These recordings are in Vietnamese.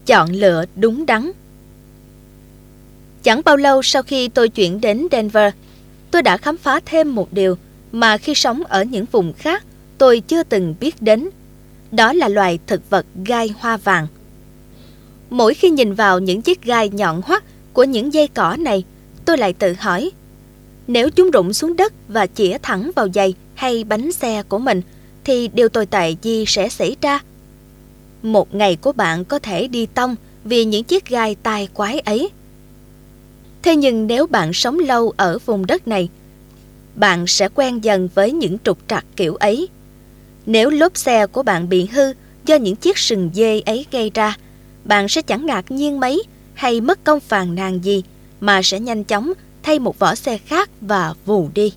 Chọn lựa đúng đắn. Chẳng bao lâu sau khi tôi chuyển đến Denver, tôi đã khám phá thêm một điều mà khi sống ở những vùng khác tôi chưa từng biết đến. Đó là loài thực vật gai hoa vàng. Mỗi khi nhìn vào những chiếc gai nhọn hoắt của những dây cỏ này, tôi lại tự hỏi, nếu chúng rụng xuống đất và chĩa thẳng vào giày hay bánh xe của mình, thì điều tồi tệ gì sẽ xảy ra? Một ngày của bạn có thể đi tông vì những chiếc gai tai quái ấy. Thế nhưng nếu bạn sống lâu ở vùng đất này, bạn sẽ quen dần với những trục trặc kiểu ấy. Nếu lốp xe của bạn bị hư do những chiếc sừng dê ấy gây ra, bạn sẽ chẳng ngạc nhiên mấy hay mất công phàn nàn gì, mà sẽ nhanh chóng thay một vỏ xe khác và vù đi.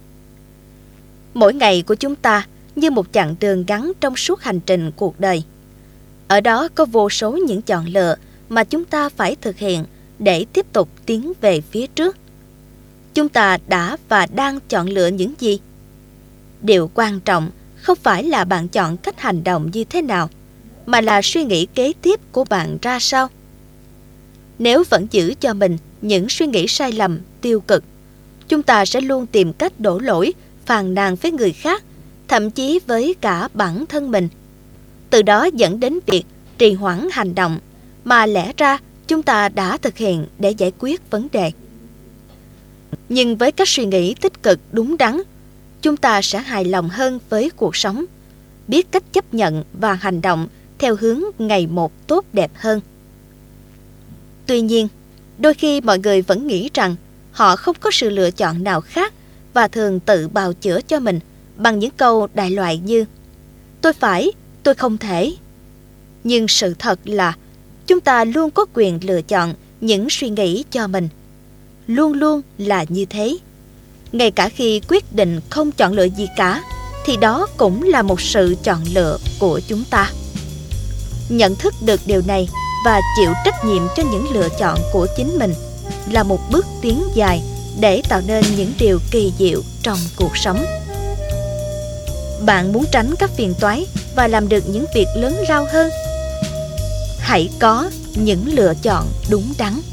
Mỗi ngày của chúng ta như một chặng đường ngắn trong suốt hành trình cuộc đời. Ở đó có vô số những chọn lựa mà chúng ta phải thực hiện để tiếp tục tiến về phía trước. Chúng ta đã và đang chọn lựa những gì? Điều quan trọng không phải là bạn chọn cách hành động như thế nào, mà là suy nghĩ kế tiếp của bạn ra sao. Nếu vẫn giữ cho mình những suy nghĩ sai lầm, tiêu cực, chúng ta sẽ luôn tìm cách đổ lỗi, phàn nàn với người khác, thậm chí với cả bản thân mình. Từ đó dẫn đến việc trì hoãn hành động mà lẽ ra chúng ta đã thực hiện để giải quyết vấn đề. Nhưng với các suy nghĩ tích cực đúng đắn, chúng ta sẽ hài lòng hơn với cuộc sống, biết cách chấp nhận và hành động theo hướng ngày một tốt đẹp hơn. Tuy nhiên, đôi khi mọi người vẫn nghĩ rằng họ không có sự lựa chọn nào khác và thường tự bào chữa cho mình bằng những câu đại loại như "Tôi phải, tôi không thể". Nhưng sự thật là chúng ta luôn có quyền lựa chọn những suy nghĩ cho mình. Luôn luôn là như thế. Ngay cả khi quyết định không chọn lựa gì cả, thì đó cũng là một sự chọn lựa của chúng ta. Nhận thức được điều này và chịu trách nhiệm cho những lựa chọn của chính mình là một bước tiến dài để tạo nên những điều kỳ diệu trong cuộc sống. Bạn muốn tránh các phiền toái và làm được những việc lớn lao hơn? Hãy có những lựa chọn đúng đắn.